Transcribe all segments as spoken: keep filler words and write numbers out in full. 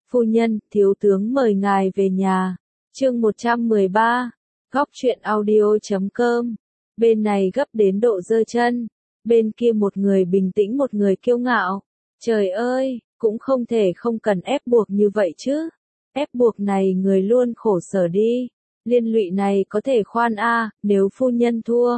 Phu nhân, thiếu tướng mời ngài về nhà. Chương một trăm mười ba, góc truyện audio chấm com. Bên này gấp đến độ giơ chân, bên kia một người bình tĩnh một người kiêu ngạo. Trời ơi, cũng không thể không cần ép buộc như vậy chứ. Ép buộc này người luôn khổ sở đi. Liên lụy này có thể khoan a, nếu phu nhân thua.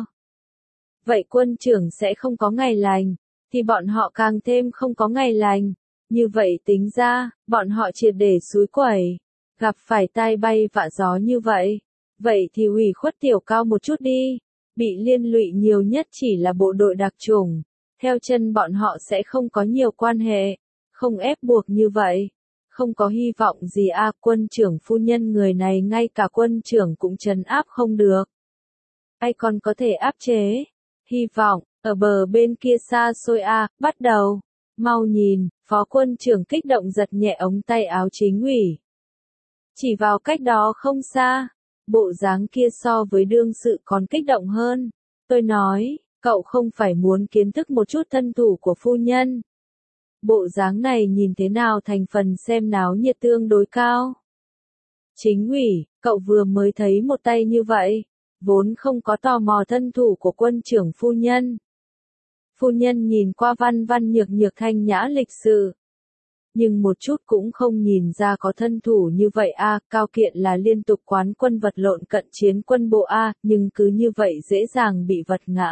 Vậy quân trưởng sẽ không có ngày lành, thì bọn họ càng thêm không có ngày lành. Như vậy tính ra, bọn họ triệt để xúi quẩy, gặp phải tai bay vạ gió như vậy. Vậy thì ủy khuất tiểu cao một chút đi, bị liên lụy nhiều nhất chỉ là bộ đội đặc chủng. Theo chân bọn họ sẽ không có nhiều quan hệ, không ép buộc như vậy. Không có hy vọng gì a, quân trưởng phu nhân người này ngay cả quân trưởng cũng trấn áp không được. Ai còn có thể áp chế? Hy vọng, ở bờ bên kia xa xôi a, bắt đầu. Mau nhìn, phó quân trưởng kích động giật nhẹ ống tay áo chính ủy. Chỉ vào cách đó không xa, bộ dáng kia so với đương sự còn kích động hơn. Tôi nói, cậu không phải muốn kiến thức một chút thân thủ của phu nhân. Bộ dáng này nhìn thế nào thành phần xem náo nhiệt tương đối cao. Chính ủy, cậu vừa mới thấy một tay như vậy, vốn không có tò mò thân thủ của quân trưởng phu nhân. Phu nhân nhìn qua văn văn nhược nhược thanh nhã lịch sự. Nhưng một chút cũng không nhìn ra có thân thủ như vậy a, Cao Kiện là liên tục quán quân vật lộn cận chiến quân bộ a, nhưng cứ như vậy dễ dàng bị vật ngã.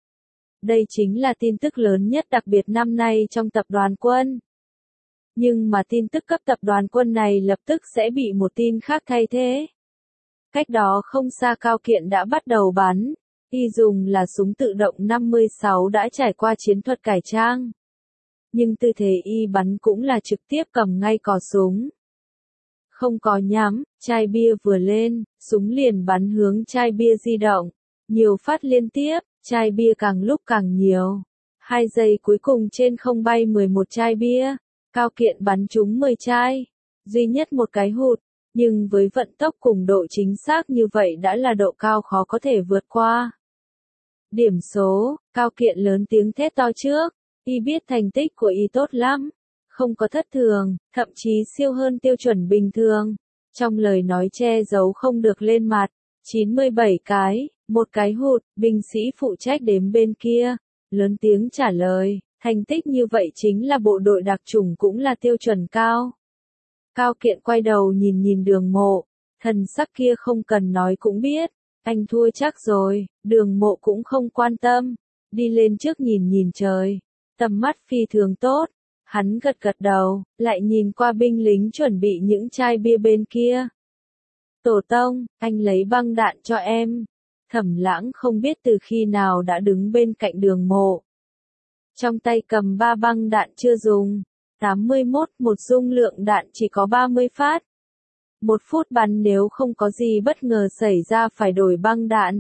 Đây chính là tin tức lớn nhất đặc biệt năm nay trong tập đoàn quân. Nhưng mà tin tức cấp tập đoàn quân này lập tức sẽ bị một tin khác thay thế. Cách đó không xa Cao Kiện đã bắt đầu bắn. Y dùng là súng tự động năm mươi sáu đã trải qua chiến thuật cải trang. Nhưng tư thế y bắn cũng là trực tiếp cầm ngay cò súng. Không có nhắm, chai bia vừa lên, súng liền bắn hướng chai bia di động. Nhiều phát liên tiếp, chai bia càng lúc càng nhiều. Hai giây cuối cùng trên không bay mười một chai bia. Cao Kiện bắn trúng mười chai. Duy nhất một cái hụt. Nhưng với vận tốc cùng độ chính xác như vậy đã là độ cao khó có thể vượt qua. Điểm số, Cao Kiện lớn tiếng thét to trước. Y biết thành tích của y tốt lắm. Không có thất thường, thậm chí siêu hơn tiêu chuẩn bình thường. Trong lời nói che giấu không được lên mặt. chín mươi bảy cái, một cái hụt, binh sĩ phụ trách đếm bên kia. Lớn tiếng trả lời, thành tích như vậy chính là bộ đội đặc chủng cũng là tiêu chuẩn cao. Cao Kiện quay đầu nhìn nhìn Đường Mộ. Thần sắc kia không cần nói cũng biết. Anh thua chắc rồi, Đường Mộ cũng không quan tâm. Đi lên trước nhìn nhìn trời. Tầm mắt phi thường tốt. Hắn gật gật đầu, lại nhìn qua binh lính chuẩn bị những chai bia bên kia. Tổ tông, anh lấy băng đạn cho em. Thẩm Lãng không biết từ khi nào đã đứng bên cạnh Đường Mộ. Trong tay cầm ba băng đạn chưa dùng. tám mươi mốt, một dung lượng đạn chỉ có ba mươi phát. Một phút bắn nếu không có gì bất ngờ xảy ra phải đổi băng đạn.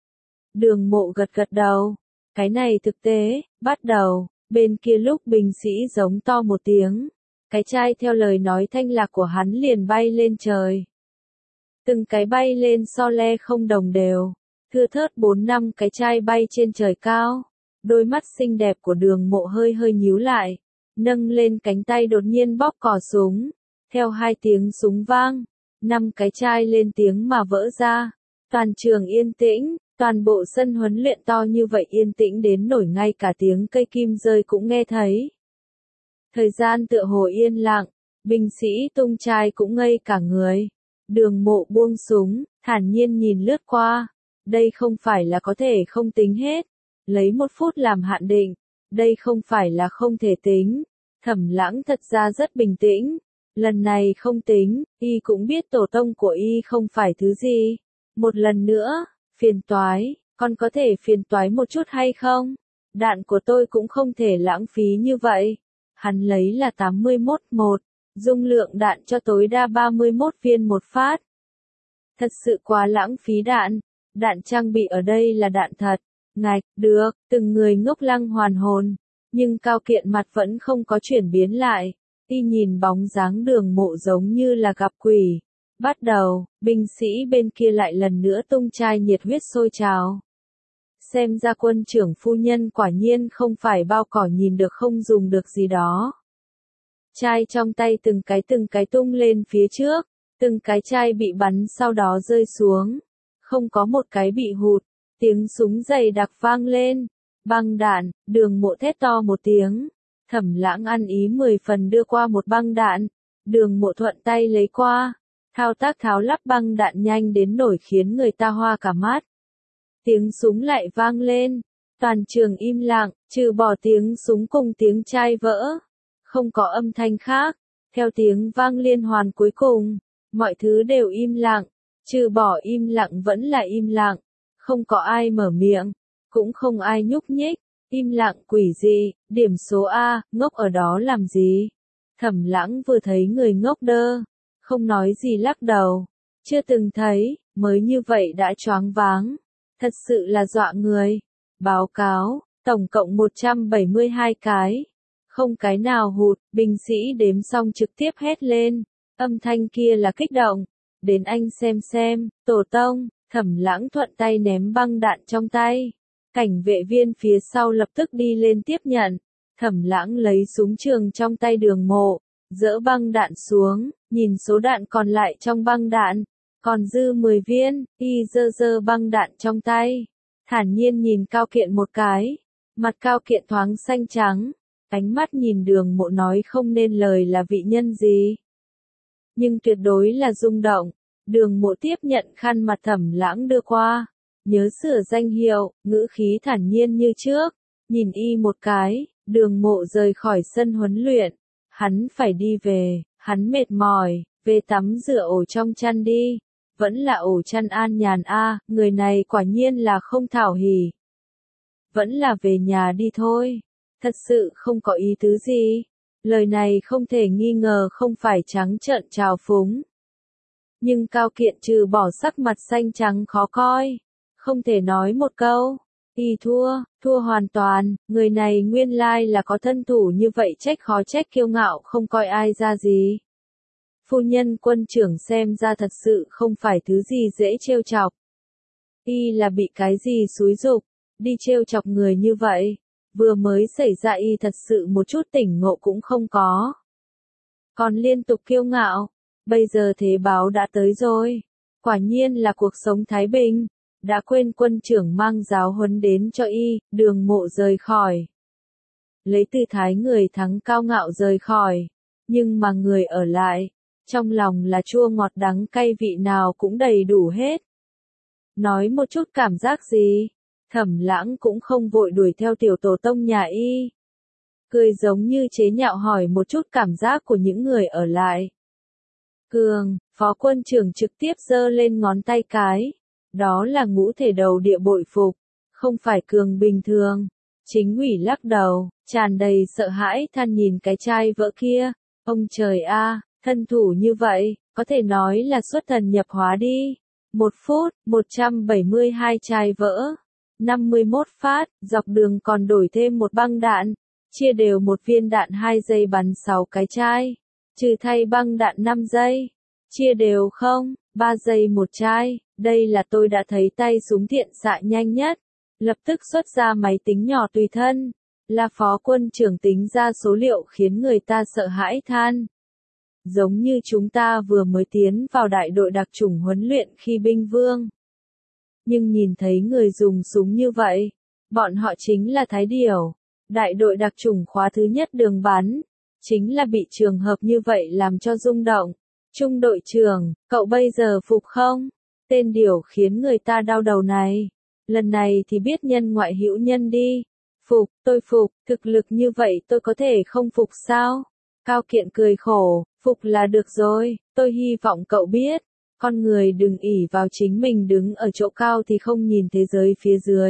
Đường Mộ gật gật đầu. Cái này thực tế, bắt đầu, bên kia lúc binh sĩ giống to một tiếng. Cái chai theo lời nói thanh lạc của hắn liền bay lên trời. Từng cái bay lên so le không đồng đều. Thưa thớt bốn năm cái chai bay trên trời cao. Đôi mắt xinh đẹp của Đường Mộ hơi hơi nhíu lại. Nâng lên cánh tay đột nhiên bóp cò súng. Theo hai tiếng súng vang. Năm cái chai lên tiếng mà vỡ ra. Toàn trường yên tĩnh. Toàn bộ sân huấn luyện to như vậy yên tĩnh đến nổi ngay cả tiếng cây kim rơi cũng nghe thấy. Thời gian tựa hồ yên lặng. Binh sĩ tung chai cũng ngây cả người. Đường Mộ buông súng, thản nhiên nhìn lướt qua. Đây không phải là có thể không tính hết. Lấy một phút làm hạn định. Đây không phải là không thể tính. Thẩm Lãng thật ra rất bình tĩnh. Lần này không tính, y cũng biết tổ tông của y không phải thứ gì. Một lần nữa, phiền toái, con có thể phiền toái một chút hay không? Đạn của tôi cũng không thể lãng phí như vậy. Hắn lấy là tám mươi mốt một, dung lượng đạn cho tối đa ba mươi mốt viên một phát. Thật sự quá lãng phí đạn. Đạn trang bị ở đây là đạn thật. Ngạch, được, từng người ngốc lăng hoàn hồn. Nhưng Cao Kiện mặt vẫn không có chuyển biến lại. Y nhìn bóng dáng Đường Mộ giống như là gặp quỷ. Bắt đầu, binh sĩ bên kia lại lần nữa tung chai nhiệt huyết sôi trào. Xem ra quân trưởng phu nhân quả nhiên không phải bao cỏ nhìn được không dùng được gì đó. Chai trong tay từng cái từng cái tung lên phía trước, từng cái chai bị bắn sau đó rơi xuống. Không có một cái bị hụt, tiếng súng dày đặc vang lên. Băng đạn, Đường Mộ thét to một tiếng. Thẩm Lãng ăn ý mười phần đưa qua một băng đạn. Đường Mộ thuận tay lấy qua. Thao tác tháo lắp băng đạn nhanh đến nổi khiến người ta hoa cả mắt. Tiếng súng lại vang lên. Toàn trường im lặng, trừ bỏ tiếng súng cùng tiếng chai vỡ. Không có âm thanh khác. Theo tiếng vang liên hoàn cuối cùng, mọi thứ đều im lặng. Trừ bỏ im lặng vẫn là im lặng. Không có ai mở miệng. Cũng không ai nhúc nhích. Im lặng quỷ dị. Điểm số A, ngốc ở đó làm gì? Thẩm Lãng vừa thấy người ngốc đơ. Không nói gì lắc đầu. Chưa từng thấy, mới như vậy đã choáng váng. Thật sự là dọa người. Báo cáo, tổng cộng một trăm bảy mươi hai cái. Không cái nào hụt, binh sĩ đếm xong trực tiếp hét lên. Âm thanh kia là kích động. Đến anh xem xem, tổ tông. Thẩm Lãng thuận tay ném băng đạn trong tay. Cảnh vệ viên phía sau lập tức đi lên tiếp nhận. Thẩm Lãng lấy súng trường trong tay Đường Mộ, dỡ băng đạn xuống, nhìn số đạn còn lại trong băng đạn. Còn dư mười viên, y dơ dơ băng đạn trong tay. Thản nhiên nhìn Cao Kiện một cái. Mặt Cao Kiện thoáng xanh trắng. Ánh mắt nhìn Đường Mộ nói không nên lời là vị nhân gì. Nhưng tuyệt đối là rung động. Đường Mộ tiếp nhận khăn mặt Thẩm Lãng đưa qua. Nhớ sửa danh hiệu, ngữ khí thản nhiên như trước. Nhìn y một cái, Đường Mộ rời khỏi sân huấn luyện. Hắn phải đi về, hắn mệt mỏi, về tắm rửa ổ trong chăn đi. Vẫn là ổ chăn an nhàn a, người này quả nhiên là không thảo hỉ. Vẫn là về nhà đi thôi. Thật sự không có ý tứ gì. Lời này không thể nghi ngờ không phải trắng trợn trào phúng. Nhưng Cao Kiện trừ bỏ sắc mặt xanh trắng khó coi. Không thể nói một câu. Y thua, thua hoàn toàn, người này nguyên lai là có thân thủ như vậy trách khó trách kiêu ngạo không coi ai ra gì. Phu nhân Quân trưởng xem ra thật sự không phải thứ gì dễ trêu chọc. Y là bị cái gì xúi giục, đi trêu chọc người như vậy. Vừa mới xảy ra y thật sự một chút tỉnh ngộ cũng không có. Còn liên tục kiêu ngạo, bây giờ thế báo đã tới rồi. Quả nhiên là cuộc sống thái bình. Đã quên quân trưởng mang giáo huấn đến cho y, Đường Mộ rời khỏi. Lấy tư thái người thắng cao ngạo rời khỏi. Nhưng mà người ở lại, trong lòng là chua ngọt đắng cay vị nào cũng đầy đủ hết. Nói một chút cảm giác gì? Thẩm Lãng cũng không vội đuổi theo tiểu tổ tông nhà y. Cười giống như chế nhạo hỏi một chút cảm giác của những người ở lại. Cường, phó quân trưởng trực tiếp giơ lên ngón tay cái. Đó là ngũ thể đầu địa bội phục, không phải Cường bình thường. Chính ủy lắc đầu, tràn đầy sợ hãi than nhìn cái chai vỡ kia. Ông trời a, thân thủ như vậy, có thể nói là xuất thần nhập hóa đi. Một phút, một trăm bảy mươi hai chai vỡ. năm mươi mốt phát, dọc đường còn đổi thêm một băng đạn. Chia đều một viên đạn hai giây bắn sáu cái chai. Trừ thay băng đạn năm giây. Chia đều không, ba giây một chai. Đây là tôi đã thấy tay súng thiện xạ nhanh nhất. Lập tức xuất ra máy tính nhỏ tùy thân. Là phó quân trưởng tính ra số liệu khiến người ta sợ hãi than. Giống như chúng ta vừa mới tiến vào đại đội đặc chủng huấn luyện khi binh vương. Nhưng nhìn thấy người dùng súng như vậy, bọn họ chính là Thái Điểu. Đại đội đặc chủng khóa thứ nhất đường bắn. Chính là bị trường hợp như vậy làm cho rung động. Trung đội trưởng, cậu bây giờ phục không? Tên điểu khiến người ta đau đầu này. Lần này thì biết nhân ngoại hữu nhân đi. Phục, tôi phục, thực lực như vậy tôi có thể không phục sao? Cao Kiện cười khổ, phục là được rồi, tôi hy vọng cậu biết. Con người đừng ỷ vào chính mình đứng ở chỗ cao thì không nhìn thế giới phía dưới.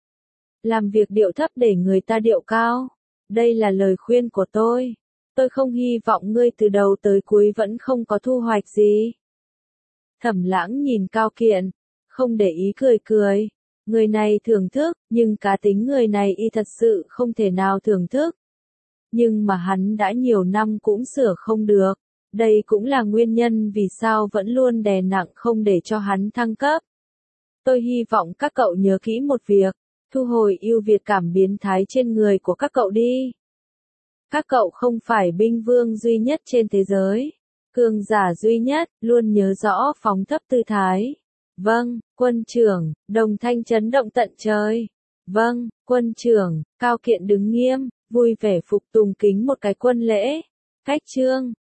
Làm việc điệu thấp để người ta điệu cao. Đây là lời khuyên của tôi. Tôi không hy vọng ngươi từ đầu tới cuối vẫn không có thu hoạch gì. Thẩm Lãng nhìn Cao Kiện, không để ý cười cười. Người này thưởng thức, nhưng cá tính người này y thật sự không thể nào thưởng thức. Nhưng mà hắn đã nhiều năm cũng sửa không được. Đây cũng là nguyên nhân vì sao vẫn luôn đè nặng không để cho hắn thăng cấp. Tôi hy vọng các cậu nhớ kỹ một việc, thu hồi ưu việt cảm biến thái trên người của các cậu đi. Các cậu không phải binh vương duy nhất trên thế giới. Cường giả duy nhất, luôn nhớ rõ phóng thấp tư thái. Vâng, quân trưởng, đồng thanh chấn động tận trời. Vâng, quân trưởng, Cao Kiện đứng nghiêm, vui vẻ phục tùng kính một cái quân lễ. Cách trương.